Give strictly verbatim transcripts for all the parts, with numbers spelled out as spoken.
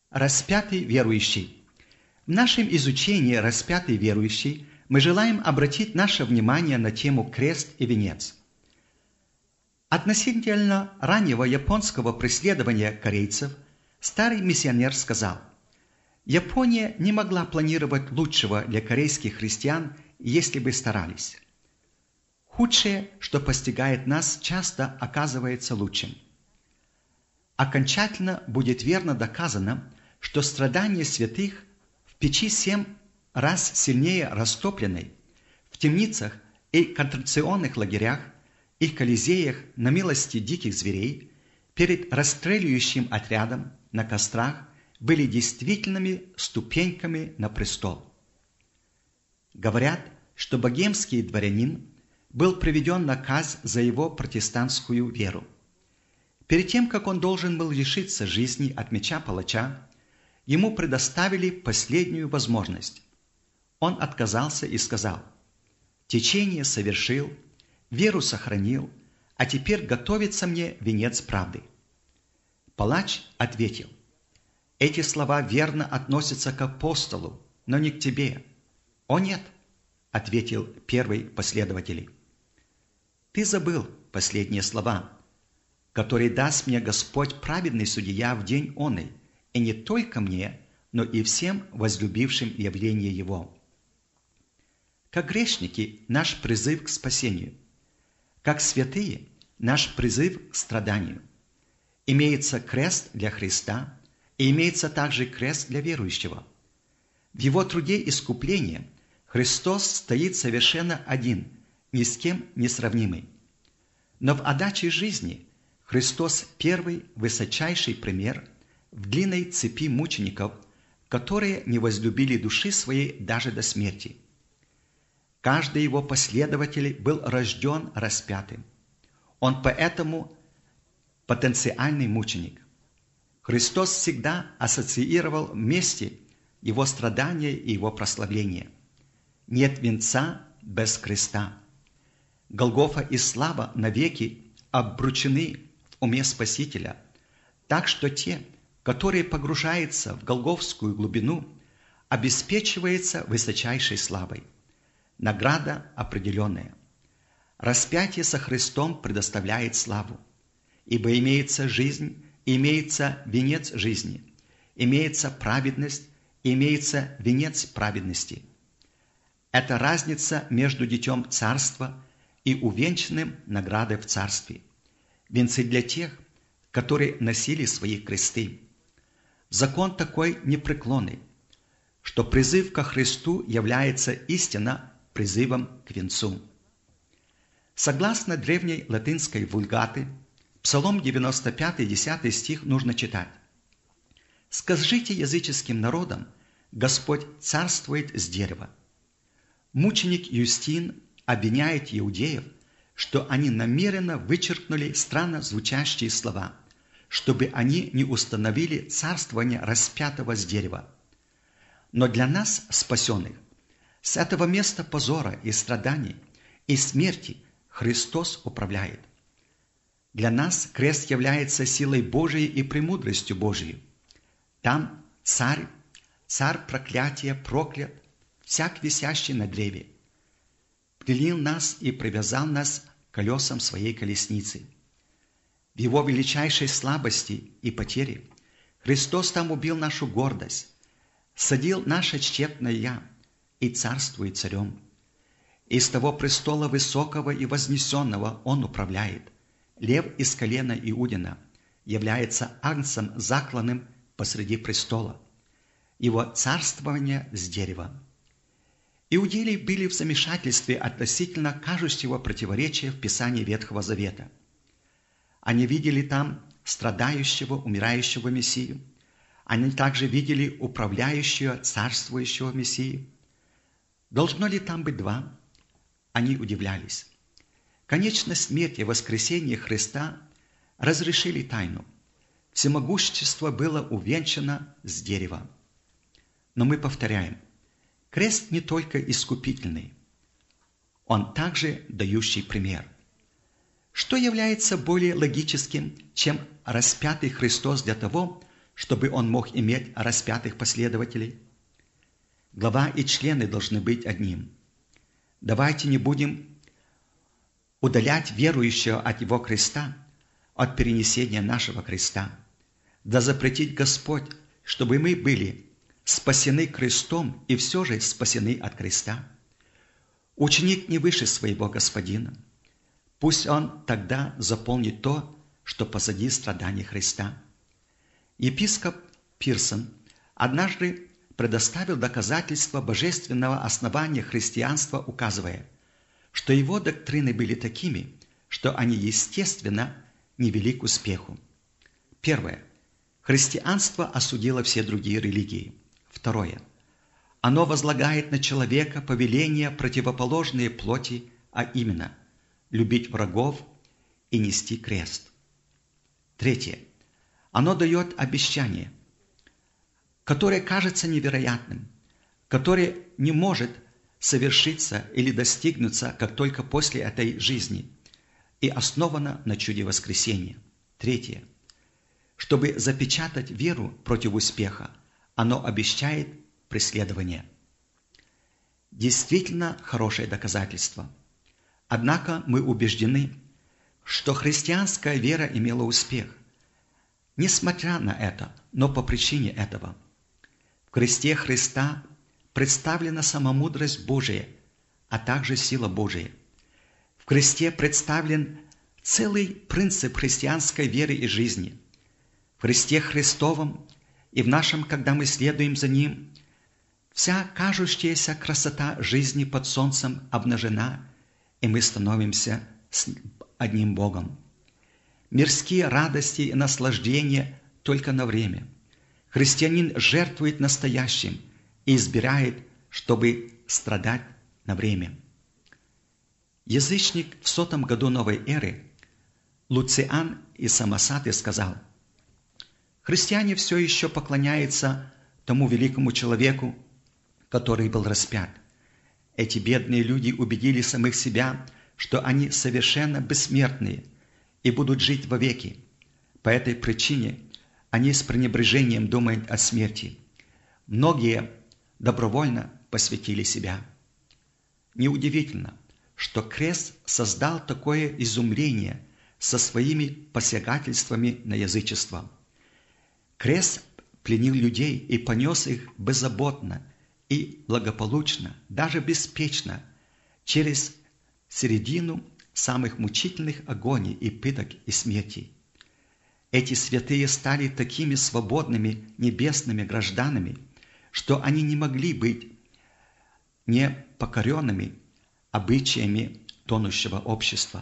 Распятый верующий. В нашем изучении «Распятый верующий» мы желаем обратить наше внимание на тему «Крест и венец». Относительно раннего японского преследования корейцев старый миссионер сказал: «Япония не могла планировать лучшего для корейских христиан, если бы старались. Худшее, что постигает нас, часто оказывается лучшим. Окончательно будет верно доказано, что страдания святых в печи семь раз сильнее растопленной, в темницах и концентрационных лагерях, и в колизеях на милости диких зверей, перед расстреливающим отрядом на кострах были действительными ступеньками на престол. Говорят, что богемский дворянин был приведен на казнь за его протестантскую веру. Перед тем, как он должен был лишиться жизни от меча палача, ему предоставили последнюю возможность. Он отказался и сказал: «Течение совершил, веру сохранил, а теперь готовится мне венец правды». Палач ответил: «Эти слова верно относятся к апостолу, но не к тебе». «О нет», — ответил первый последователь, «ты забыл последние слова, которые даст мне Господь праведный судья в день оный, и не только мне, но и всем возлюбившим явление Его». Как грешники наш призыв к спасению, как святые наш призыв к страданию. Имеется крест для Христа, и имеется также крест для верующего. В Его труде искупления Христос стоит совершенно один, ни с кем не сравнимый. Но в отдаче жизни Христос первый высочайший пример в длинной цепи мучеников, которые не возлюбили души своей даже до смерти. Каждый его последователь был рожден распятым. Он поэтому потенциальный мученик. Христос всегда ассоциировал вместе его страдания и его прославление. Нет венца без креста. Голгофа и слава навеки обручены в уме Спасителя, так что те, которые погружаются в голгофскую глубину, обеспечиваются высочайшей славой. Награда определенная. Распятие со Христом предоставляет славу, ибо имеется жизнь, имеется венец жизни, имеется праведность, имеется венец праведности. Это разница между детем царства и увенчанным наградой в царстве. Венцы для тех, которые носили свои кресты. Закон такой непреклонный, что призыв ко Христу является истинно призывом к венцу. Согласно древней латинской вульгаты, Псалом девяносто пятый, десятый стих нужно читать: «Скажите языческим народам, Господь царствует с дерева». Мученик Юстин обвиняет иудеев, что они намеренно вычеркнули странно звучащие слова, чтобы они не установили царствование распятого с дерева. Но для нас, спасенных, с этого места позора и страданий и смерти Христос управляет. Для нас крест является силой Божией и премудростью Божией. Там царь, царь проклятия проклят, всяк висящий на древе, прилил нас и привязал нас к колесам своей колесницы. В Его величайшей слабости и потере Христос там убил нашу гордость, садил наше тщетное «я» и царствует царем. Из того престола высокого и вознесенного Он управляет. Лев из колена Иудина является агнцем закланным посреди престола. Его царствование с дерева. Иудеи были в замешательстве относительно кажущего противоречия в Писании Ветхого Завета. Они видели там страдающего, умирающего Мессию. Они также видели управляющего, царствующего Мессию. Должно ли там быть два? Они удивлялись. Конечная смерть и воскресение Христа разрешили тайну. Всемогущество было увенчано с дерева. Но мы повторяем, крест не только искупительный, он также дающий пример. Что является более логическим, чем распятый Христос для того, чтобы он мог иметь распятых последователей? Глава и члены должны быть одним. Давайте не будем удалять верующего от его креста, от перенесения нашего креста. Да запретит Господь, чтобы мы были спасены крестом и все же спасены от креста. Ученик не выше своего господина. Пусть он тогда заполнит то, что позади страданий Христа. Епископ Пирсон однажды предоставил доказательства божественного основания христианства, указывая, что его доктрины были такими, что они, естественно, не вели к успеху. Первое. Христианство осудило все другие религии. Второе. Оно возлагает на человека повеления, противоположные плоти, а именно любить врагов и нести крест. Третье. Оно дает обещание, которое кажется невероятным, которое не может совершиться или достигнуться, как только после этой жизни, и основано на чуде воскресения. Третье. Чтобы запечатать веру против успеха, оно обещает преследование. Действительно хорошее доказательство. Однако мы убеждены, что христианская вера имела успех. Несмотря на это, но по причине этого. В кресте Христа представлена сама мудрость Божия, а также сила Божия. В кресте представлен целый принцип христианской веры и жизни. В Христе Христовом и в нашем, когда мы следуем за Ним, вся кажущаяся красота жизни под солнцем обнажена, и мы становимся с одним Богом. Мирские радости и наслаждения только на время. Христианин жертвует настоящим и избирает, чтобы страдать на время. Язычник в сотом году новой эры Луциан из Самосаты сказал: «Христиане все еще поклоняются тому великому человеку, который был распят. Эти бедные люди убедили самих себя, что они совершенно бессмертные и будут жить вовеки. По этой причине они с пренебрежением думают о смерти. Многие добровольно посвятили себя». Неудивительно, что крест создал такое изумление со своими посягательствами на язычество. Крест пленил людей и понес их беззаботно и благополучно, даже беспечно, через середину самых мучительных агоний и пыток и смертей. Эти святые стали такими свободными небесными гражданами, что они не могли быть непокоренными обычаями тонущего общества.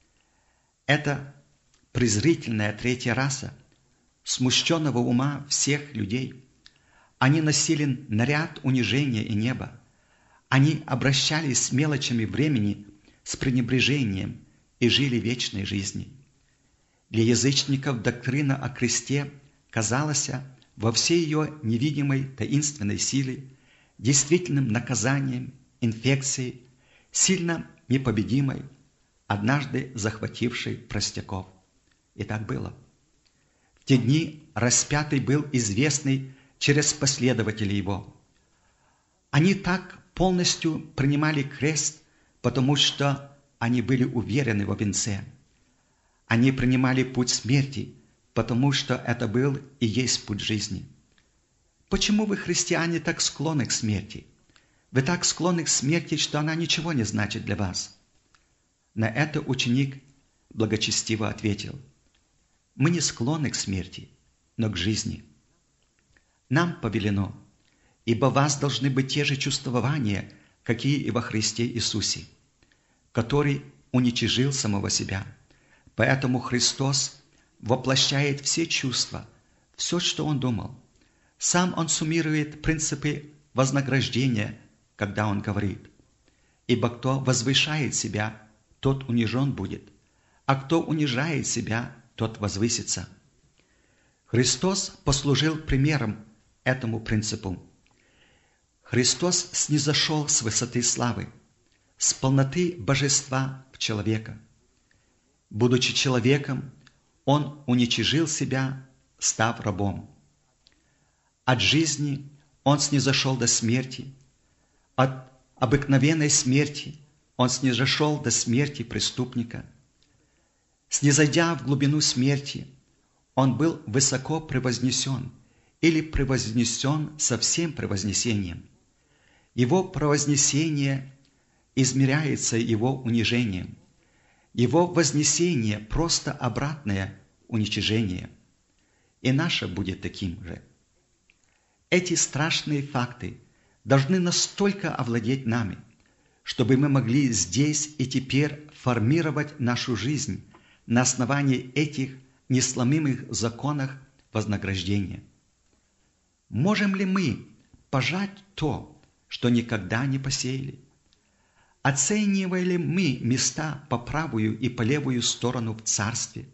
Это презрительная третья раса смущенного ума всех людей. Они носили наряд унижения и неба. Они обращались с мелочами времени с пренебрежением и жили вечной жизнью. Для язычников доктрина о кресте казалась во всей ее невидимой таинственной силе действительным наказанием, инфекцией, сильно непобедимой, однажды захватившей простяков. И так было. В те дни распятый был известный через последователей его. Они так полностью принимали крест, потому что они были уверены во венце. Они принимали путь смерти, потому что это был и есть путь жизни. Почему вы, христиане, так склонны к смерти? Вы так склонны к смерти, что она ничего не значит для вас. На это ученик благочестиво ответил: мы не склонны к смерти, но к жизни. Нам повелено, ибо у вас должны быть те же чувствования, какие и во Христе Иисусе, который уничижил самого себя. Поэтому Христос воплощает все чувства, все, что Он думал. Сам Он суммирует принципы вознаграждения, когда Он говорит: «Ибо кто возвышает себя, тот унижен будет, а кто унижает себя, тот возвысится». Христос послужил примером этому принципу. Христос снизошел с высоты славы, с полноты божества в человека. Будучи человеком, Он уничижил себя, став рабом. От жизни Он снизошел до смерти, от обыкновенной смерти Он снизошел до смерти преступника. Снизойдя в глубину смерти, Он был высоко превознесен или превознесен со всем превознесением. Его превознесение измеряется Его унижением. Его вознесение – просто обратное уничижение. И наше будет таким же. Эти страшные факты должны настолько овладеть нами, чтобы мы могли здесь и теперь формировать нашу жизнь на основании этих несломимых законов вознаграждения. Можем ли мы пожать то, что никогда не посеяли? Оцениваем ли мы места по правую и по левую сторону в Царстве?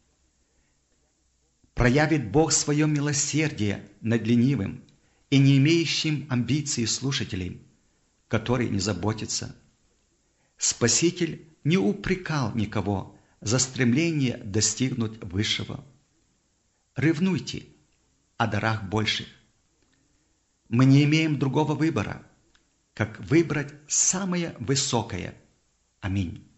Проявит Бог свое милосердие над ленивым и не имеющим амбиций слушателем, который не заботится. Спаситель не упрекал никого за стремление достигнуть высшего. Ревнуйте о дарах больших. Мы не имеем другого выбора, как выбрать самое высокое. Аминь.